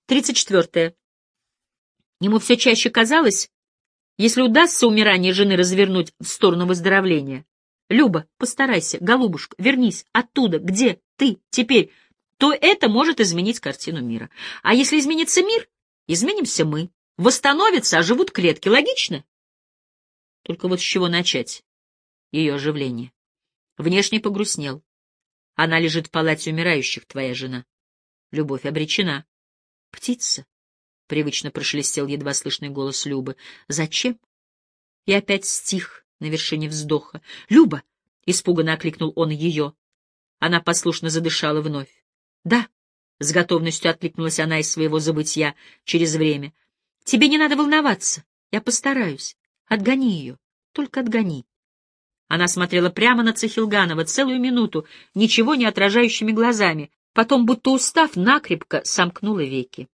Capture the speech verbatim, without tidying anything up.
Тридцать четвертое. Ему все чаще казалось, если удастся умирание жены развернуть в сторону выздоровления. Люба, постарайся, голубушка, вернись оттуда, где ты теперь, то это может изменить картину мира. А если изменится мир, изменимся мы. Восстановятся, оживут клетки. Логично? Только вот с чего начать ее оживление? Внешне погрустнел. Она лежит в палате умирающих, твоя жена. Любовь обречена. Птица, — привычно прошелестел едва слышный голос Любы. Зачем? И опять стих на вершине вздоха. Люба! — испуганно окликнул он ее. Она послушно задышала вновь. Да, — с готовностью откликнулась она из своего забытья через время. Тебе не надо волноваться. Я постараюсь. Отгони ее. Только отгони. Она смотрела прямо на Цихилганова целую минуту, ничего не отражающими глазами, потом, будто устав, накрепко сомкнула веки.